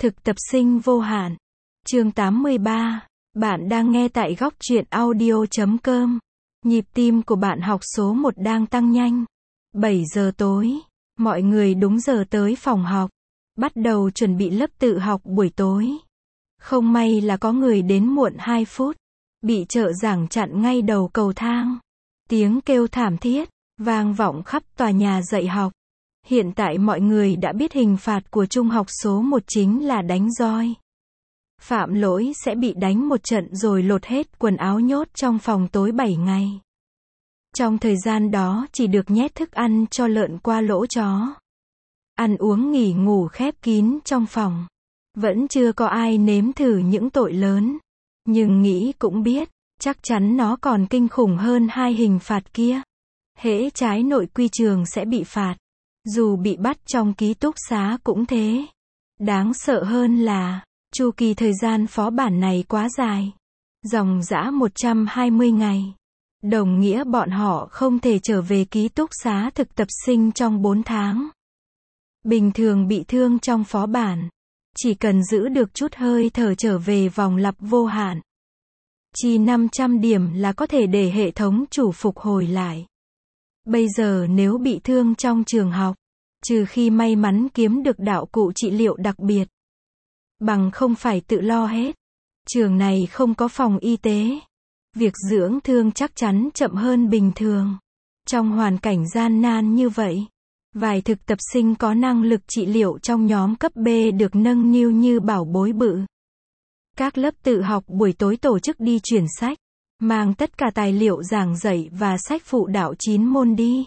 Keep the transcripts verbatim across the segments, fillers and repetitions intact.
Thực tập sinh vô hạn. Chương tám mươi ba. Bạn đang nghe tại góc truyện audio chấm com. Nhịp tim của bạn học số một đang tăng nhanh. bảy giờ tối, mọi người đúng giờ tới phòng học, bắt đầu chuẩn bị lớp tự học buổi tối. Không may là có người đến muộn hai phút, bị trợ giảng chặn ngay đầu cầu thang. Tiếng kêu thảm thiết vang vọng khắp tòa nhà dạy học. Hiện tại mọi người đã biết hình phạt của trung học số một chính là đánh roi. Phạm lỗi sẽ bị đánh một trận rồi lột hết quần áo nhốt trong phòng tối bảy ngày. Trong thời gian đó chỉ được nhét thức ăn cho lợn qua lỗ chó. Ăn uống nghỉ ngủ khép kín trong phòng. Vẫn chưa có ai nếm thử những tội lớn. Nhưng nghĩ cũng biết, chắc chắn nó còn kinh khủng hơn hai hình phạt kia. Hễ trái nội quy trường sẽ bị phạt. Dù bị bắt trong ký túc xá cũng thế. Đáng sợ hơn là, chu kỳ thời gian phó bản này quá dài. Dòng dã một trăm hai mươi ngày. Đồng nghĩa bọn họ không thể trở về ký túc xá thực tập sinh trong bốn tháng. Bình thường bị thương trong phó bản, chỉ cần giữ được chút hơi thở trở về vòng lặp vô hạn. Chỉ năm trăm điểm là có thể để hệ thống chủ phục hồi lại. Bây giờ nếu bị thương trong trường học, trừ khi may mắn kiếm được đạo cụ trị liệu đặc biệt, bằng không phải tự lo hết. Trường này không có phòng y tế. Việc dưỡng thương chắc chắn chậm hơn bình thường. Trong hoàn cảnh gian nan như vậy, vài thực tập sinh có năng lực trị liệu trong nhóm cấp B được nâng niu như bảo bối bự. Các lớp tự học buổi tối tổ chức đi chuyển sách, mang tất cả tài liệu giảng dạy và sách phụ đạo chín môn đi.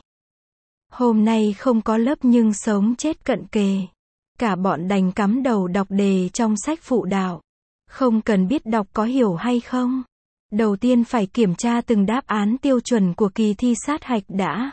Hôm nay không có lớp nhưng sống chết cận kề. Cả bọn đành cắm đầu đọc đề trong sách phụ đạo. Không cần biết đọc có hiểu hay không. Đầu tiên phải kiểm tra từng đáp án tiêu chuẩn của kỳ thi sát hạch đã.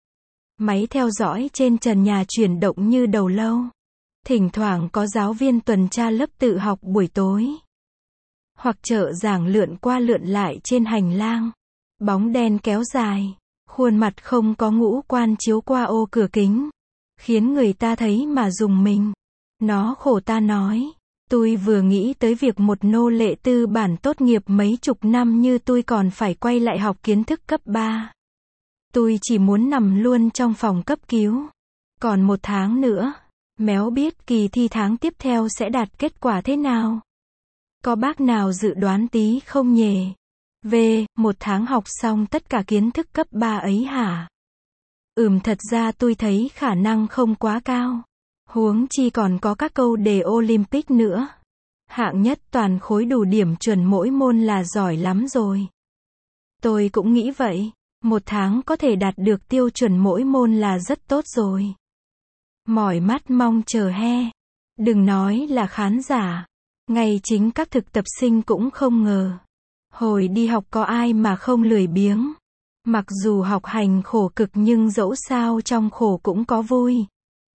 Máy theo dõi trên trần nhà chuyển động như đầu lâu. Thỉnh thoảng có giáo viên tuần tra lớp tự học buổi tối. Hoặc trợ giảng lượn qua lượn lại trên hành lang. Bóng đen kéo dài. Khuôn mặt không có ngũ quan chiếu qua ô cửa kính. Khiến người ta thấy mà rùng mình. Nó khổ ta nói. Tôi vừa nghĩ tới việc một nô lệ tư bản tốt nghiệp mấy chục năm như tôi còn phải quay lại học kiến thức cấp ba. Tôi chỉ muốn nằm luôn trong phòng cấp cứu. Còn một tháng nữa, méo biết kỳ thi tháng tiếp theo sẽ đạt kết quả thế nào. Có bác nào dự đoán tí không nhề? Về, một tháng học xong tất cả kiến thức cấp ba ấy hả? Ừm thật ra tôi thấy khả năng không quá cao. Huống chi còn có các câu đề Olympic nữa. Hạng nhất toàn khối đủ điểm chuẩn mỗi môn là giỏi lắm rồi. Tôi cũng nghĩ vậy. Một tháng có thể đạt được tiêu chuẩn mỗi môn là rất tốt rồi. Mỏi mắt mong chờ he. Đừng nói là khán giả. Ngay chính các thực tập sinh cũng không ngờ. Hồi đi học có ai mà không lười biếng. Mặc dù học hành khổ cực nhưng dẫu sao trong khổ cũng có vui.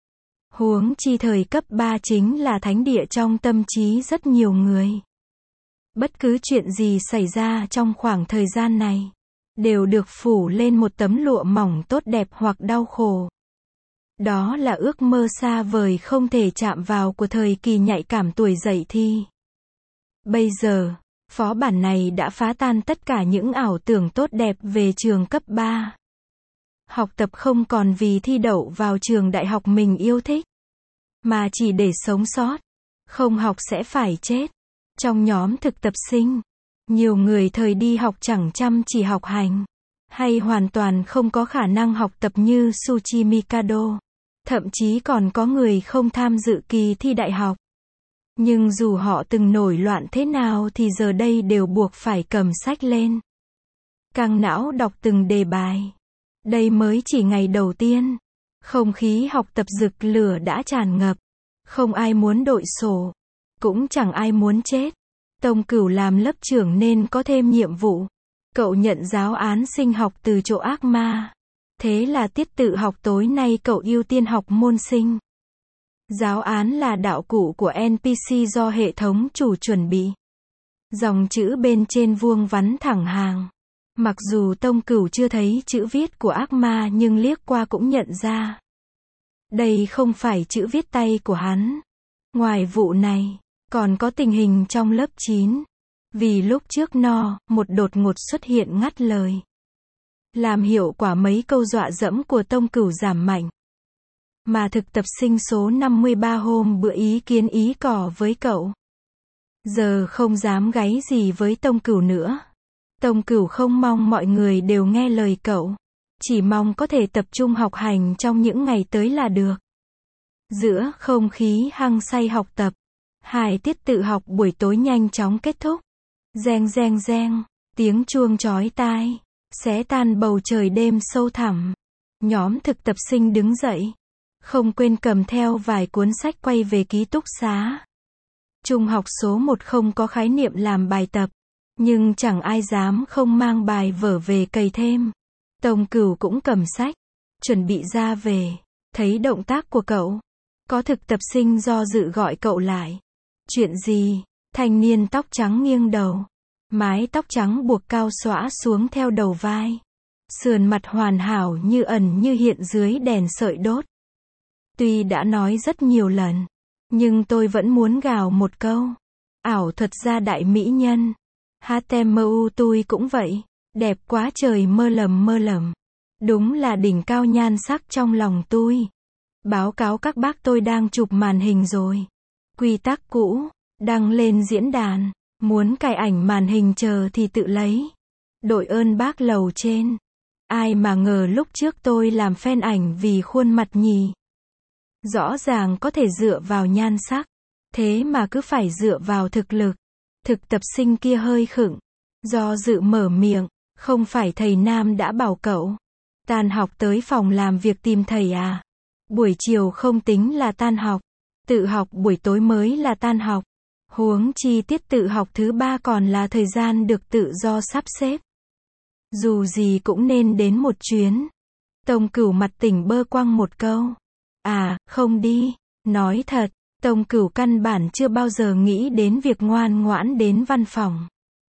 Huống chi thời cấp ba chính là thánh địa trong tâm trí rất nhiều người. Bất cứ chuyện gì xảy ra trong khoảng thời gian này, đều được phủ lên một tấm lụa mỏng tốt đẹp hoặc đau khổ. Đó là ước mơ xa vời không thể chạm vào của thời kỳ nhạy cảm tuổi dậy thì. Bây giờ, phó bản này đã phá tan tất cả những ảo tưởng tốt đẹp về trường cấp ba. Học tập không còn vì thi đậu vào trường đại học mình yêu thích, mà chỉ để sống sót. Không học sẽ phải chết. Trong nhóm thực tập sinh, nhiều người thời đi học chẳng chăm chỉ học hành, hay hoàn toàn không có khả năng học tập như Suchi Mikado. Thậm chí còn có người không tham dự kỳ thi đại học. Nhưng dù họ từng nổi loạn thế nào thì giờ đây đều buộc phải cầm sách lên. Căng não đọc từng đề bài. Đây mới chỉ ngày đầu tiên. Không khí học tập rực lửa đã tràn ngập. Không ai muốn đội sổ. Cũng chẳng ai muốn chết. Tông Cửu làm lớp trưởng nên có thêm nhiệm vụ. Cậu nhận giáo án sinh học từ chỗ ác ma. Thế là tiết tự học tối nay cậu ưu tiên học môn sinh. Giáo án là đạo cụ của en pê xê do hệ thống chủ chuẩn bị. Dòng chữ bên trên vuông vắn thẳng hàng. Mặc dù Tông Cửu chưa thấy chữ viết của ác ma nhưng liếc qua cũng nhận ra. Đây không phải chữ viết tay của hắn. Ngoài vụ này, còn có tình hình trong lớp chín. Vì lúc trước no, một đột ngột xuất hiện ngắt lời. Làm hiệu quả mấy câu dọa dẫm của Tông Cửu giảm mạnh. Mà thực tập sinh số năm mươi ba hôm bữa ý kiến ý cỏ với cậu. Giờ không dám gáy gì với Tông Cửu nữa. Tông Cửu không mong mọi người đều nghe lời cậu. Chỉ mong có thể tập trung học hành trong những ngày tới là được. Giữa không khí hăng say học tập, hai tiết tự học buổi tối nhanh chóng kết thúc. Reng reng reng, tiếng chuông chói tai, xé tan bầu trời đêm sâu thẳm. Nhóm thực tập sinh đứng dậy, không quên cầm theo vài cuốn sách quay về ký túc xá. Trung học số một không có khái niệm làm bài tập, nhưng chẳng ai dám không mang bài vở về cày thêm. Tông Cửu cũng cầm sách, chuẩn bị ra về, thấy động tác của cậu. Có thực tập sinh do dự gọi cậu lại. Chuyện gì? Thanh niên tóc trắng nghiêng đầu. Mái tóc trắng buộc cao xõa xuống theo đầu vai. Sườn mặt hoàn hảo như ẩn như hiện dưới đèn sợi đốt. Tuy đã nói rất nhiều lần, nhưng tôi vẫn muốn gào một câu. Ảo thuật gia đại mỹ nhân. hát em u tôi cũng vậy. Đẹp quá trời mơ lầm mơ lầm. Đúng là đỉnh cao nhan sắc trong lòng tôi. Báo cáo các bác tôi đang chụp màn hình rồi. Quy tắc cũ, đăng lên diễn đàn. Muốn cài ảnh màn hình chờ thì tự lấy. Đội ơn bác lầu trên. Ai mà ngờ lúc trước tôi làm fan ảnh vì khuôn mặt nhì. Rõ ràng có thể dựa vào nhan sắc. Thế mà cứ phải dựa vào thực lực. Thực tập sinh kia hơi khựng. Do dự mở miệng. Không phải thầy Nam đã bảo cậu. Tan học tới phòng làm việc tìm thầy à? Buổi chiều không tính là tan học. Tự học buổi tối mới là tan học. Huống chi tiết tự học thứ ba còn là thời gian được tự do sắp xếp. Dù gì cũng nên đến một chuyến. Tông Cửu mặt tỉnh bơ quăng một câu. À, không đi. Nói thật, Tông Cửu căn bản chưa bao giờ nghĩ đến việc ngoan ngoãn đến văn phòng.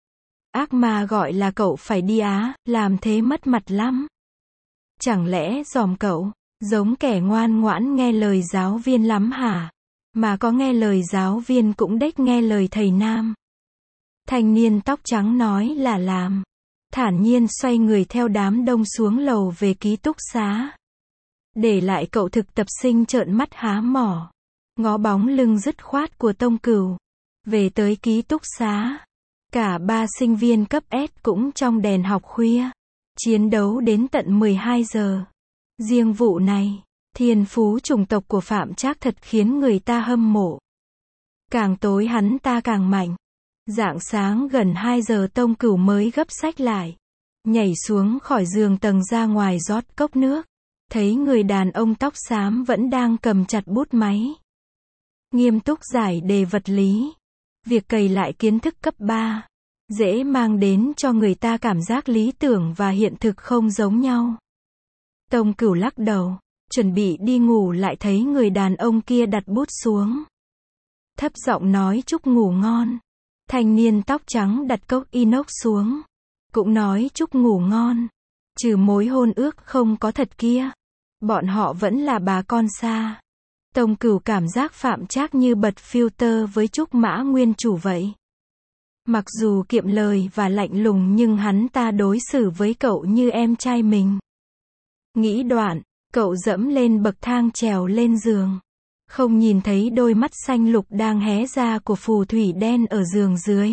Ác ma gọi là cậu phải đi á, làm thế mất mặt lắm. Chẳng lẽ dòm cậu, giống kẻ ngoan ngoãn nghe lời giáo viên lắm hả? Mà có nghe lời giáo viên cũng đếch nghe lời thầy Nam. Thanh niên tóc trắng nói là làm. Thản nhiên xoay người theo đám đông xuống lầu về ký túc xá. Để lại cậu thực tập sinh trợn mắt há mỏ. Ngó bóng lưng dứt khoát của Tông Cửu. Về tới ký túc xá. Cả ba sinh viên cấp S cũng trong đèn học khuya. Chiến đấu đến tận mười hai giờ. Riêng vụ này, thiên phú chủng tộc của Phạm Trác thật khiến người ta hâm mộ. Càng tối hắn ta càng mạnh. Rạng sáng gần hai giờ Tông Cửu mới gấp sách lại. Nhảy xuống khỏi giường tầng ra ngoài rót cốc nước. Thấy người đàn ông tóc xám vẫn đang cầm chặt bút máy. Nghiêm túc giải đề vật lý. Việc cày lại kiến thức cấp ba. Dễ mang đến cho người ta cảm giác lý tưởng và hiện thực không giống nhau. Tông Cửu lắc đầu. Chuẩn bị đi ngủ lại thấy người đàn ông kia đặt bút xuống. Thấp giọng nói chúc ngủ ngon. Thanh niên tóc trắng đặt cốc inox xuống. Cũng nói chúc ngủ ngon. Trừ mối hôn ước không có thật kia. Bọn họ vẫn là bà con xa. Tông Cửu cảm giác Phạm Trác như bật filter với Trúc Mã Nguyên Chủ vậy. Mặc dù kiệm lời và lạnh lùng nhưng hắn ta đối xử với cậu như em trai mình. Nghĩ đoạn, cậu dẫm lên bậc thang trèo lên giường. Không nhìn thấy đôi mắt xanh lục đang hé ra của phù thủy đen ở giường dưới.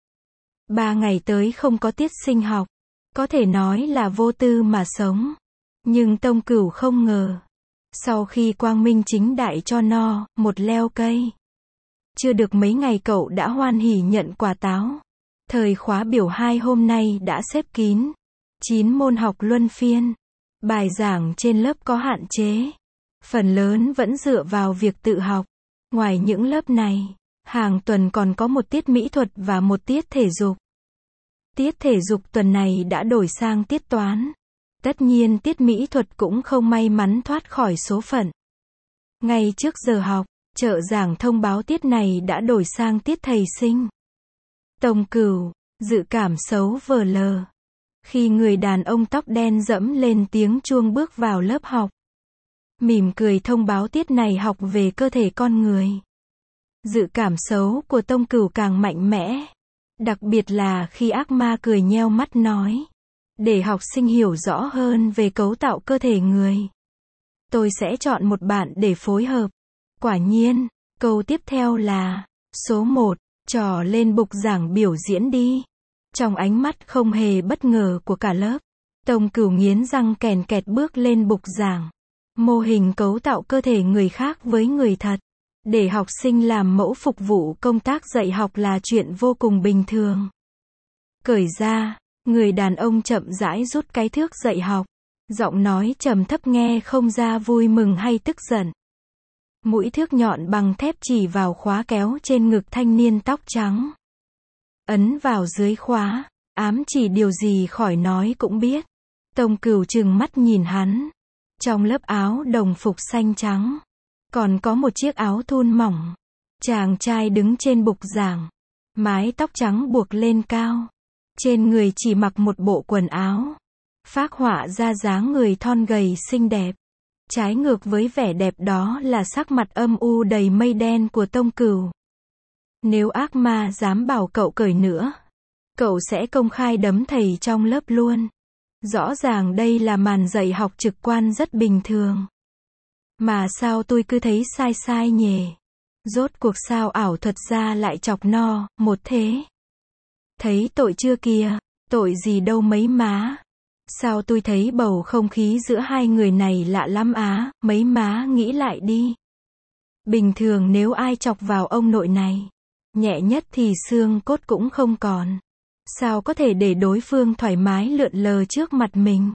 Ba ngày tới không có tiết sinh học. Có thể nói là vô tư mà sống. Nhưng Tông Cửu không ngờ. Sau khi quang minh chính đại cho no, một leo cây. Chưa được mấy ngày cậu đã hoan hỉ nhận quả táo. Thời khóa biểu hai hôm nay đã xếp kín. chín môn học luân phiên. Bài giảng trên lớp có hạn chế. Phần lớn vẫn dựa vào việc tự học. Ngoài những lớp này, hàng tuần còn có một tiết mỹ thuật và một tiết thể dục. Tiết thể dục tuần này đã đổi sang tiết toán. Tất nhiên tiết mỹ thuật cũng không may mắn thoát khỏi số phận. Ngay trước giờ học, trợ giảng thông báo tiết này đã đổi sang tiết thầy sinh. Tông Cửu, dự cảm xấu vờ lờ. Khi người đàn ông tóc đen dẫm lên tiếng chuông bước vào lớp học. Mỉm cười thông báo tiết này học về cơ thể con người. Dự cảm xấu của Tông Cửu càng mạnh mẽ. Đặc biệt là khi ác ma cười nheo mắt nói. Để học sinh hiểu rõ hơn về cấu tạo cơ thể người. Tôi sẽ chọn một bạn để phối hợp. Quả nhiên, câu tiếp theo là, số một, trò lên bục giảng biểu diễn đi. Trong ánh mắt không hề bất ngờ của cả lớp, Tông Cửu nghiến răng kèn kẹt bước lên bục giảng. Mô hình cấu tạo cơ thể người khác với người thật. Để học sinh làm mẫu phục vụ công tác dạy học là chuyện vô cùng bình thường. Cởi ra, người đàn ông chậm rãi rút cái thước dạy học. Giọng nói trầm thấp nghe không ra vui mừng hay tức giận. Mũi thước nhọn bằng thép chỉ vào khóa kéo trên ngực thanh niên tóc trắng. Ấn vào dưới khóa, ám chỉ điều gì khỏi nói cũng biết. Tông Cửu trừng mắt nhìn hắn. Trong lớp áo đồng phục xanh trắng, còn có một chiếc áo thun mỏng. Chàng trai đứng trên bục giảng, mái tóc trắng buộc lên cao. Trên người chỉ mặc một bộ quần áo, phác họa ra dáng người thon gầy xinh đẹp. Trái ngược với vẻ đẹp đó là sắc mặt âm u đầy mây đen của Tông Cửu. Nếu ác ma dám bảo cậu cởi nữa, cậu sẽ công khai đấm thầy trong lớp luôn. Rõ ràng đây là màn dạy học trực quan rất bình thường. Mà sao tôi cứ thấy sai sai nhỉ? Rốt cuộc sao ảo thuật ra lại chọc no, một thế? Thấy tội chưa kìa? Tội gì đâu mấy má. Sao tôi thấy bầu không khí giữa hai người này lạ lắm á, mấy má nghĩ lại đi. Bình thường nếu ai chọc vào ông nội này, nhẹ nhất thì xương cốt cũng không còn. Sao có thể để đối phương thoải mái lượn lờ trước mặt mình?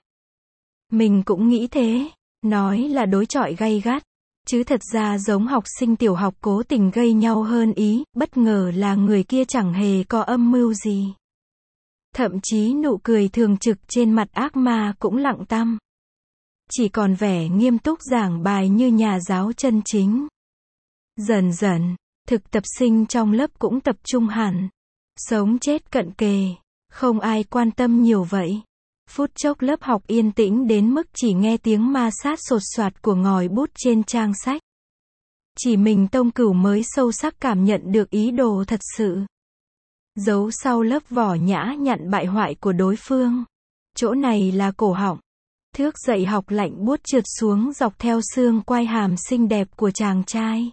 Mình cũng nghĩ thế, nói là đối chọi gay gắt, chứ thật ra giống học sinh tiểu học cố tình gây nhau hơn ý, bất ngờ là người kia chẳng hề có âm mưu gì. Thậm chí nụ cười thường trực trên mặt ác ma cũng lặng tăm. Chỉ còn vẻ nghiêm túc giảng bài như nhà giáo chân chính. Dần dần, thực tập sinh trong lớp cũng tập trung hẳn. Sống chết cận kề, không ai quan tâm nhiều vậy. Phút chốc lớp học yên tĩnh đến mức chỉ nghe tiếng ma sát sột soạt của ngòi bút trên trang sách. Chỉ mình Tông Cửu mới sâu sắc cảm nhận được ý đồ thật sự. Giấu sau lớp vỏ nhã nhặn bại hoại của đối phương. Chỗ này là cổ họng. Thước dạy học lạnh buốt trượt xuống dọc theo xương quai hàm xinh đẹp của chàng trai.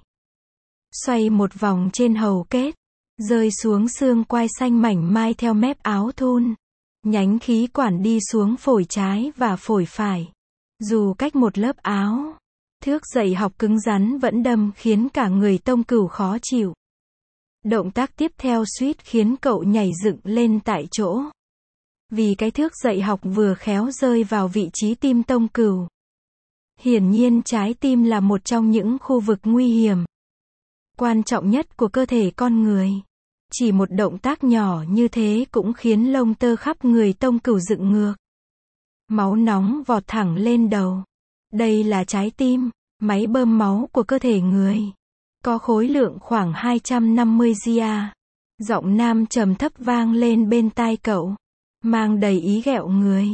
Xoay một vòng trên hầu kết. Rơi xuống xương quai xanh mảnh mai theo mép áo thun. Nhánh khí quản đi xuống phổi trái và phổi phải. Dù cách một lớp áo, thước dạy học cứng rắn vẫn đâm khiến cả người Tông Cửu khó chịu. Động tác tiếp theo suýt khiến cậu nhảy dựng lên tại chỗ. Vì cái thước dạy học vừa khéo rơi vào vị trí tim Tông Cửu. Hiển nhiên trái tim là một trong những khu vực nguy hiểm, quan trọng nhất của cơ thể con người. Chỉ một động tác nhỏ như thế cũng khiến lông tơ khắp người Tông Cửu dựng ngược. Máu nóng vọt thẳng lên đầu. Đây là trái tim, máy bơm máu của cơ thể người. Có khối lượng khoảng hai trăm năm mươi gia. Giọng nam trầm thấp vang lên bên tai cậu, mang đầy ý ghẹo người.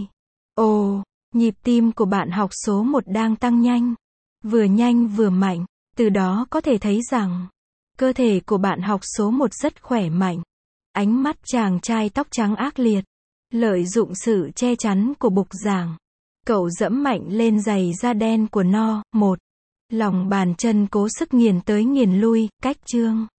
Ồ, nhịp tim của bạn học số một đang tăng nhanh. Vừa nhanh vừa mạnh, từ đó có thể thấy rằng cơ thể của bạn học số một rất khỏe mạnh. Ánh mắt chàng trai tóc trắng ác liệt. Lợi dụng sự che chắn của bục giảng, cậu dẫm mạnh lên giày da đen của no. Một. Lòng bàn chân cố sức nghiền tới nghiền lui, cách chương.